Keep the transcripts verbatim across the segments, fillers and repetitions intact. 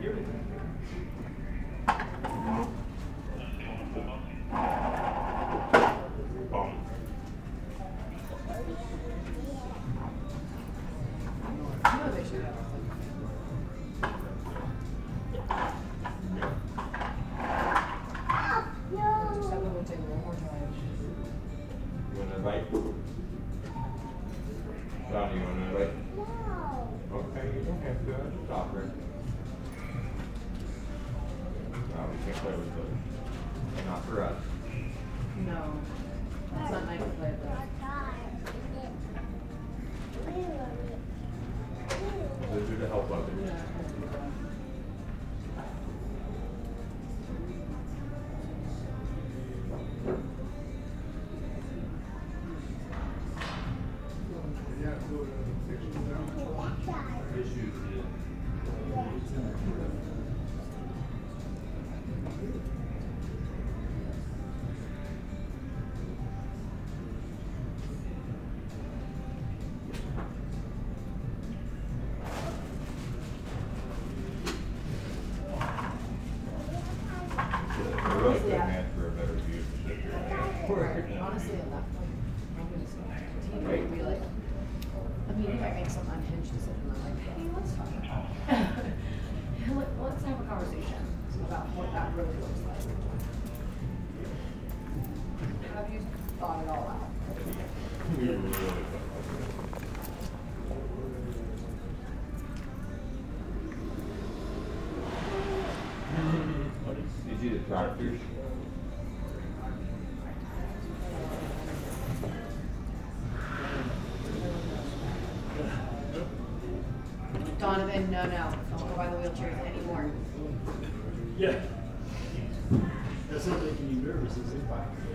Doctors. Donovan, no, no, don't go by the wheelchairs anymore. Yeah. That's not making you nervous, is it?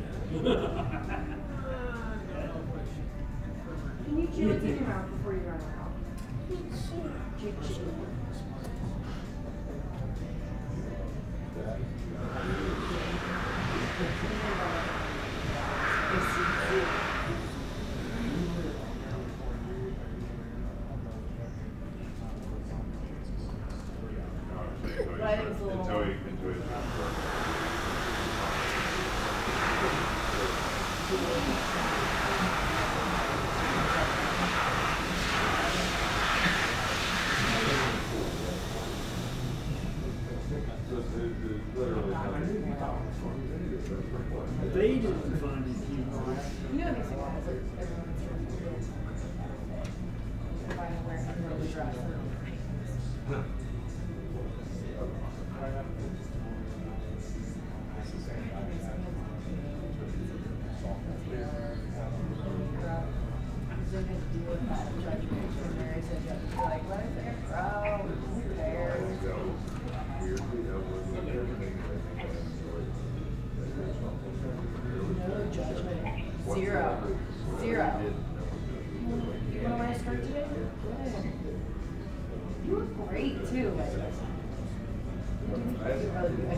Can you chew what's in your mouth before you run out? Chew, chew. But I think it's a little Until you, until you. They didn't find it humorous. You know what makes me laugh is like everyone's if I wear a really dress. Like, what is it? Bro, who cares? No judgment. Zero. Zero. You want to wear a skirt today? Good. You look great too. Like, you look really good.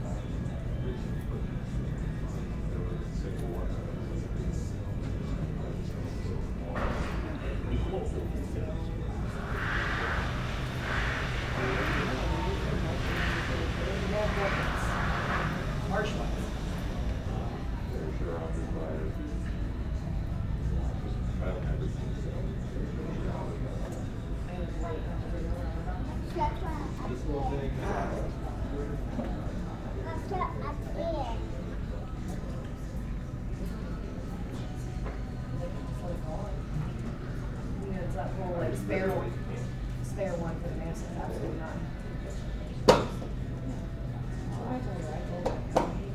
Harsh ones. It's that whole like spare one, spare one for the massive. Absolutely not. I told her, I told her.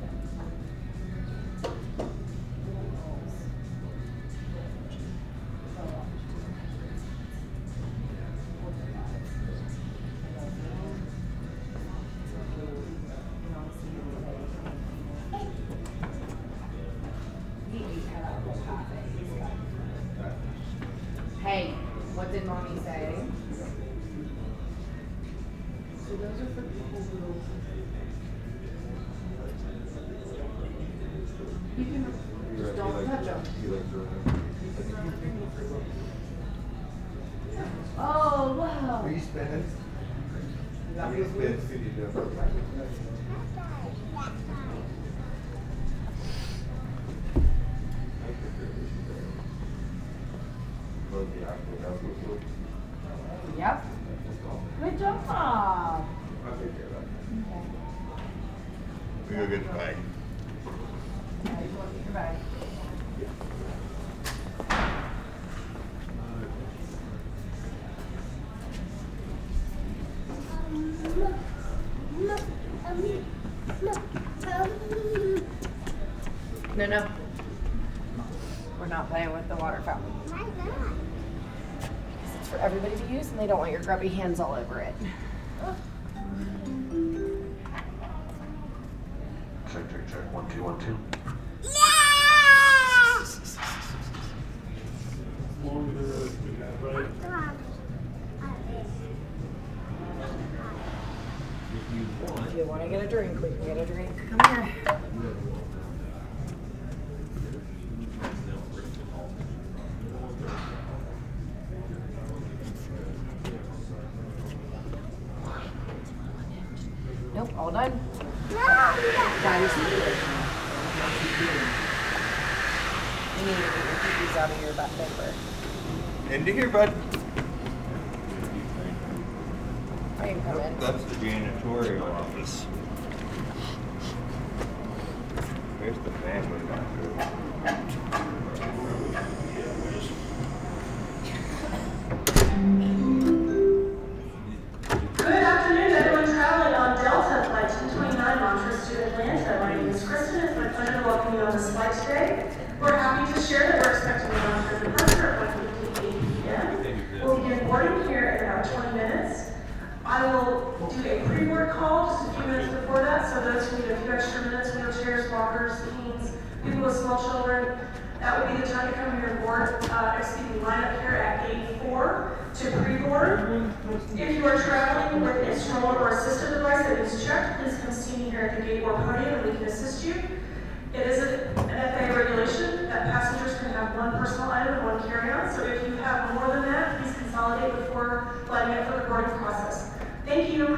Hey, what did mommy say? So those are for people who you can just don't touch them. Oh wow! Are you spinning? got your food? Yep. Good job. We go get the bag. Now you want to get your bag. No, no. We're not playing with the water fountain. It's for everybody to use, and they don't want your grubby hands all over it. Check, check, check. One, two, one, two. Longer, right? If you want to get a drink, we can get a drink. Come here. Nope, all done. Daddy's You need to get your pee-pees out of your butt paper. Into here, bud. I can come in. That's the janitorial office. There's the family bathroom. Good afternoon, everyone traveling on Delta Flight ten twenty-nine Montrose to Atlanta. My name is Kristen. It's my pleasure to welcome you on this flight today. We're happy to share that we're expecting a round-trip departure at one fifty-eight p m We'll begin boarding here in about twenty minutes. I will do a pre-board call just a few minutes before that, so those who need a few extra minutes, wheelchairs, walkers, canes, people with small children, that would be the time to come here and board. Uh, excuse me, line up here at gate four to pre-board. If you are traveling with a stroller or assistive device that is checked, please come see me here at the gate or podium and we can assist you. It is an F A A regulation that passengers can have one personal item and one carry-on, so if you have more than that, please consolidate before lining up for the boarding process. Thank you.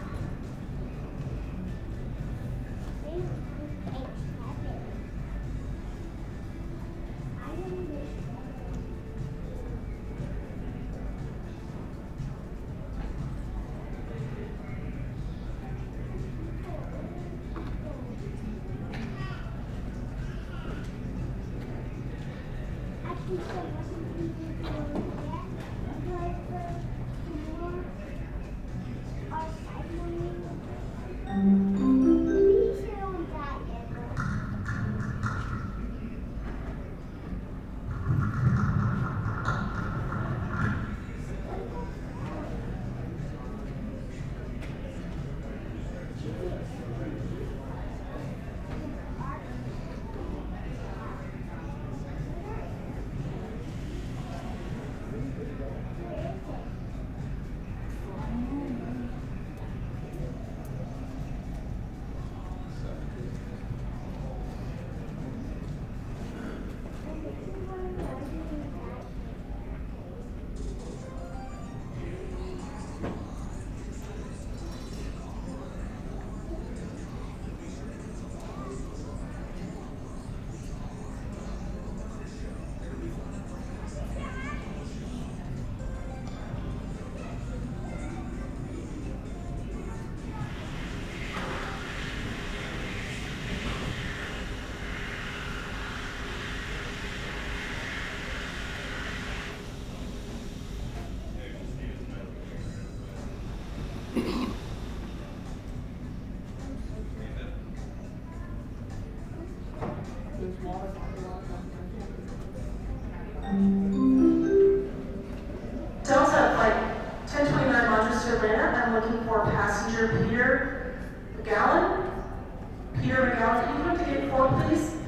Delta Flight ten twenty-nine Montrose to Atlanta. I'm looking for passenger Peter McGowan. Peter McGowan, can you come to gate four, please?